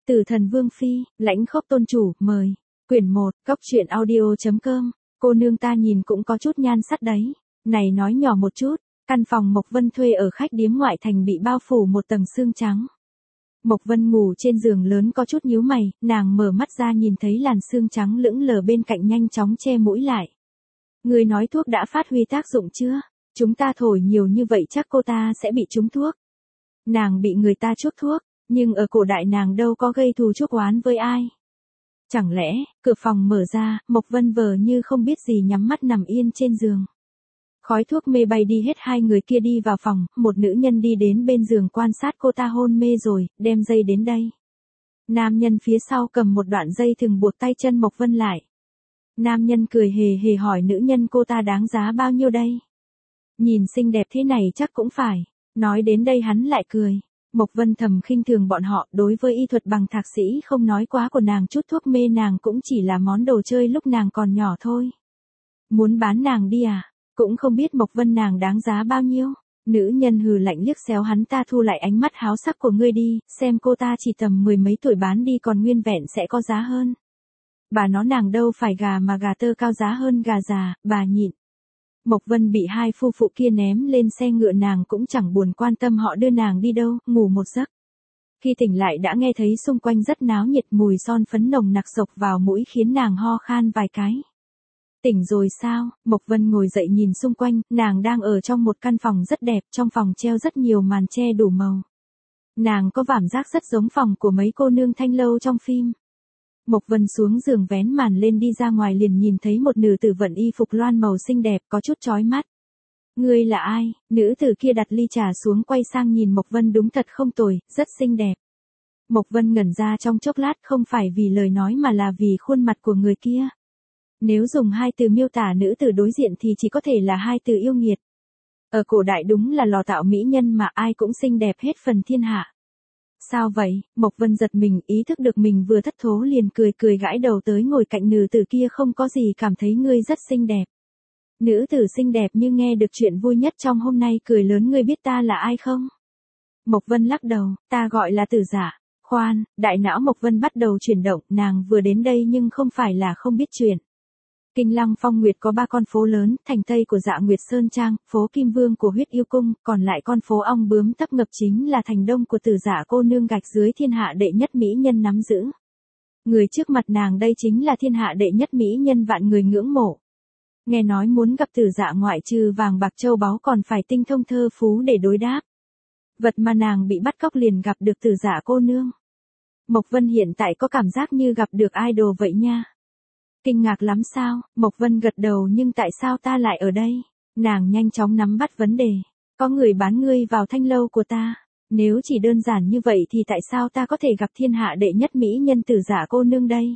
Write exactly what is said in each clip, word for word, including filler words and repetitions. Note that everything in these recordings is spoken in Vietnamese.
Tử Thần Vương Phi, Lãnh Khốc Tôn Chủ, mời. Quyển một, Cóc Truyện Audio.com. Cô nương ta nhìn cũng có chút nhan sắc đấy. Này nói nhỏ một chút, căn phòng Mộc Vân thuê ở khách điếm ngoại thành bị bao phủ một tầng sương trắng. Mộc Vân ngủ trên giường lớn có chút nhíu mày, nàng mở mắt ra nhìn thấy làn sương trắng lững lờ bên cạnh nhanh chóng che mũi lại. Người nói thuốc đã phát huy tác dụng chưa? Chúng ta thổi nhiều như vậy chắc cô ta sẽ bị trúng thuốc. Nàng bị người ta chuốc thuốc, nhưng ở cổ đại nàng đâu có gây thù chuốc oán với ai. Chẳng lẽ, cửa phòng mở ra, Mộc Vân vờ như không biết gì nhắm mắt nằm yên trên giường. Khói thuốc mê bay đi hết, hai người kia đi vào phòng, một nữ nhân đi đến bên giường quan sát cô ta hôn mê rồi, đem dây đến đây. Nam nhân phía sau cầm một đoạn dây thừng buộc tay chân Mộc Vân lại. Nam nhân cười hề hề hỏi nữ nhân cô ta đáng giá bao nhiêu đây? Nhìn xinh đẹp thế này chắc cũng phải. Nói đến đây hắn lại cười. Mộc Vân thầm khinh thường bọn họ, đối với y thuật bằng thạc sĩ không nói quá của nàng chút thuốc mê nàng cũng chỉ là món đồ chơi lúc nàng còn nhỏ thôi. Muốn bán nàng đi à? Cũng không biết Mộc Vân nàng đáng giá bao nhiêu. Nữ nhân hừ lạnh liếc xéo hắn ta, thu lại ánh mắt háo sắc của ngươi đi, xem cô ta chỉ tầm mười mấy tuổi bán đi còn nguyên vẹn sẽ có giá hơn. Bà nó nàng đâu phải gà mà gà tơ cao giá hơn gà già, bà nhịn. Mộc Vân bị hai phu phụ kia ném lên xe ngựa, nàng cũng chẳng buồn quan tâm họ đưa nàng đi đâu, ngủ một giấc. Khi tỉnh lại đã nghe thấy xung quanh rất náo nhiệt, mùi son phấn nồng nặc xộc vào mũi khiến nàng ho khan vài cái. Tỉnh rồi sao? Mộc Vân ngồi dậy nhìn xung quanh, nàng đang ở trong một căn phòng rất đẹp, trong phòng treo rất nhiều màn che đủ màu. Nàng có cảm giác rất giống phòng của mấy cô nương thanh lâu trong phim. Mộc Vân xuống giường vén màn lên đi ra ngoài, liền nhìn thấy một nữ tử vận y phục loan màu xinh đẹp có chút chói mắt. Ngươi là ai? Nữ tử kia đặt ly trà xuống quay sang nhìn Mộc Vân, đúng thật không tồi, rất xinh đẹp. Mộc Vân ngẩn ra trong chốc lát, không phải vì lời nói mà là vì khuôn mặt của người kia. Nếu dùng hai từ miêu tả nữ tử đối diện thì chỉ có thể là hai từ yêu nghiệt. Ở cổ đại đúng là lò tạo mỹ nhân mà ai cũng xinh đẹp hết phần thiên hạ. Sao vậy? Mộc Vân giật mình, ý thức được mình vừa thất thố liền cười cười gãi đầu tới ngồi cạnh nữ tử kia, không có gì, cảm thấy ngươi rất xinh đẹp. Nữ tử xinh đẹp như nghe được chuyện vui nhất trong hôm nay, cười lớn, ngươi biết ta là ai không? Mộc Vân lắc đầu, ta gọi là Tử Dạ. Khoan, đại não Mộc Vân bắt đầu chuyển động, nàng vừa đến đây nhưng không phải là không biết chuyện. Kinh Lăng Phong Nguyệt có ba con phố lớn, thành Tây của Dạ Nguyệt Sơn Trang, phố Kim Vương của Huyết Yêu Cung, còn lại con phố ong bướm tấp ngập chính là thành Đông của Tử Dạ cô nương, gạch dưới thiên hạ đệ nhất mỹ nhân nắm giữ. Người trước mặt nàng đây chính là thiên hạ đệ nhất mỹ nhân vạn người ngưỡng mộ. Nghe nói muốn gặp Tử Dạ ngoại trừ vàng bạc châu báu còn phải tinh thông thơ phú để đối đáp. Vật mà nàng bị bắt cóc liền gặp được Tử Dạ cô nương. Mộc Vân hiện tại có cảm giác như gặp được idol vậy nha. Kinh ngạc lắm sao? Mộc Vân gật đầu, nhưng tại sao ta lại ở đây? Nàng nhanh chóng nắm bắt vấn đề. Có người bán ngươi vào thanh lâu của ta. Nếu chỉ đơn giản như vậy thì tại sao ta có thể gặp thiên hạ đệ nhất mỹ nhân Tử Dạ cô nương đây?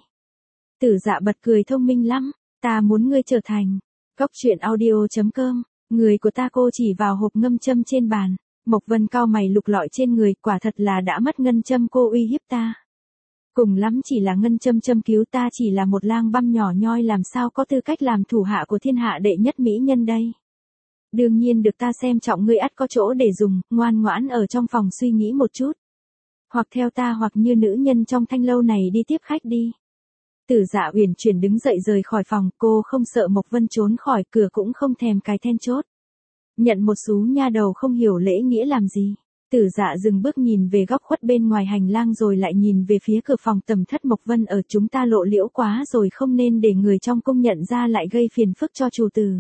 Tử Dạ bật cười, thông minh lắm. Ta muốn ngươi trở thành Cóc Truyện Audio.com. Người của ta cô chỉ vào hộp ngâm châm trên bàn. Mộc Vân cau mày lục lọi trên người, quả thật là đã mất ngân châm cô uy hiếp ta. Cùng lắm chỉ là ngân châm châm cứu ta, chỉ là một lang băm nhỏ nhoi, làm sao có tư cách làm thủ hạ của thiên hạ đệ nhất mỹ nhân đây. Đương nhiên được ta xem trọng, ngươi ắt có chỗ để dùng, ngoan ngoãn ở trong phòng suy nghĩ một chút. Hoặc theo ta hoặc như nữ nhân trong thanh lâu này đi tiếp khách đi. Tử Dạ uyển chuyển đứng dậy rời khỏi phòng, cô không sợ Mộc Vân trốn khỏi cửa, cũng không thèm cái then chốt. Nhận một xú nha đầu không hiểu lễ nghĩa làm gì. Tử Dạ dừng bước nhìn về góc khuất bên ngoài hành lang rồi lại nhìn về phía cửa phòng tầm thất Mộc Vân ở, chúng ta lộ liễu quá rồi, không nên để người trong cung nhận ra lại gây phiền phức cho chủ tử.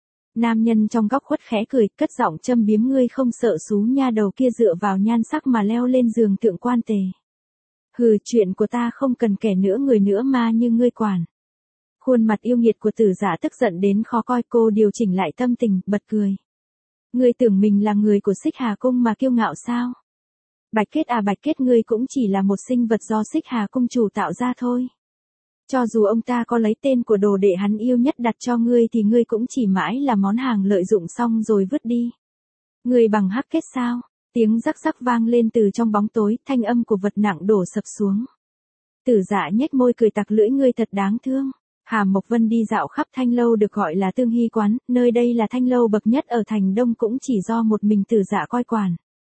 Nam nhân trong góc khuất khẽ cười, cất giọng châm biếm, ngươi không sợ xú nha đầu kia dựa vào nhan sắc mà leo lên giường thượng quan tề. Hừ, chuyện của ta không cần kẻ nữa người nữa mà như ngươi quản. Khuôn mặt yêu nghiệt của Tử Dạ tức giận đến khó coi, cô điều chỉnh lại tâm tình, bật cười. Ngươi tưởng mình là người của Xích Hà Cung mà kiêu ngạo sao? Bạch Kết à Bạch Kết, ngươi cũng chỉ là một sinh vật do Xích Hà Cung chủ tạo ra thôi. Cho dù ông ta có lấy tên của đồ đệ hắn yêu nhất đặt cho ngươi thì ngươi cũng chỉ mãi là món hàng lợi dụng xong rồi vứt đi. Ngươi bằng Hắc Kết sao? Tiếng rắc rắc vang lên từ trong bóng tối, thanh âm của vật nặng đổ sập xuống. Tử Dạ nhếch môi cười tặc lưỡi, ngươi thật đáng thương. Hàm Mộc Vân đi dạo khắp thanh lâu được gọi là Tương Hy Quán, nơi đây là thanh lâu bậc nhất ở thành Đông, cũng chỉ do một mình Tử Dạ coi quản.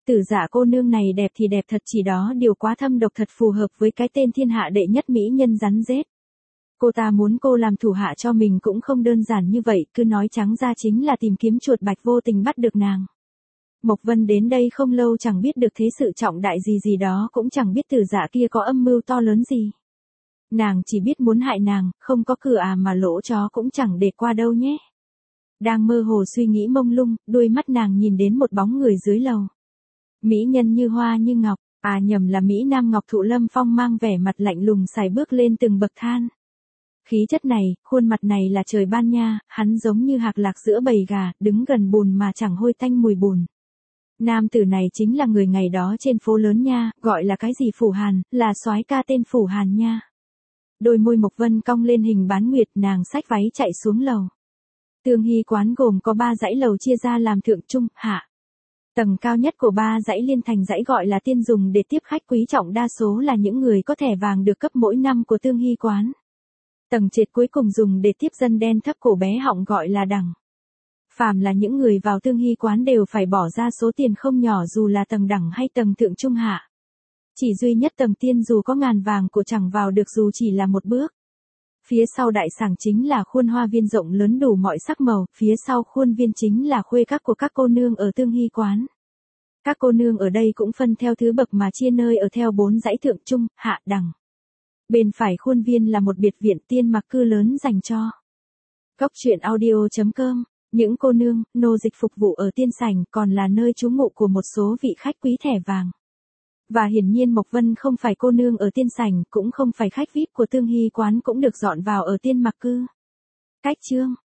Tử Dạ cô nương này đẹp thì đẹp thật, chỉ đó điều quá thâm độc thật phù hợp với cái tên thiên hạ đệ nhất mỹ nhân rắn rết. Cô ta muốn cô làm thủ hạ cho mình cũng không đơn giản như vậy, cứ nói trắng ra chính là tìm kiếm chuột bạch, vô tình bắt được nàng. Mộc Vân đến đây không lâu chẳng biết được thế sự trọng đại gì gì đó, cũng chẳng biết Tử Dạ kia có âm mưu to lớn gì. Nàng chỉ biết muốn hại nàng, không có cửa à mà lỗ chó cũng chẳng để qua đâu nhé. Đang mơ hồ suy nghĩ mông lung, đôi mắt nàng nhìn đến một bóng người dưới lầu. Mỹ nhân như hoa như ngọc, à nhầm là Mỹ Nam Ngọc Thụ Lâm Phong mang vẻ mặt lạnh lùng xài bước lên từng bậc thang. Khí chất này, khuôn mặt này là trời ban nha, hắn giống như hạc lạc giữa bầy gà, đứng gần bùn mà chẳng hôi tanh mùi bùn. Nam tử này chính là người ngày đó trên phố lớn nha, gọi là cái gì Phủ Hàn, là soái ca tên Phủ Hàn nha. Đôi môi Mộc Vân cong lên hình bán nguyệt, nàng xách váy chạy xuống lầu. Tương Hy quán gồm có ba dãy lầu chia ra làm thượng trung, hạ. Tầng cao nhất của ba dãy liên thành dãy gọi là tiên, dùng để tiếp khách quý trọng, đa số là những người có thẻ vàng được cấp mỗi năm của Tương Hy quán. Tầng trệt cuối cùng dùng để tiếp dân đen thấp cổ bé họng gọi là đẳng. Phàm là những người vào Tương Hy quán đều phải bỏ ra số tiền không nhỏ dù là tầng đẳng hay tầng thượng trung hạ. Chỉ duy nhất tầng tiên dù có ngàn vàng của chẳng vào được dù chỉ là một bước. Phía sau đại sảnh chính là khuôn hoa viên rộng lớn đủ mọi sắc màu, phía sau khuôn viên chính là khuê các của các cô nương ở Tương Hy quán. Các cô nương ở đây cũng phân theo thứ bậc mà chia nơi ở theo bốn dãy thượng trung, hạ, đẳng. Bên phải khuôn viên là một biệt viện tiên mặc cư lớn dành cho Cốc truyện audio chấm com. Những cô nương, nô dịch phục vụ ở tiên sảnh còn là nơi trú ngụ của một số vị khách quý thẻ vàng. Và hiển nhiên Mộc Vân không phải cô nương ở tiên sảnh, cũng không phải khách vi ai pi của Tương Hy quán cũng được dọn vào ở tiên mặc cư. Cách chương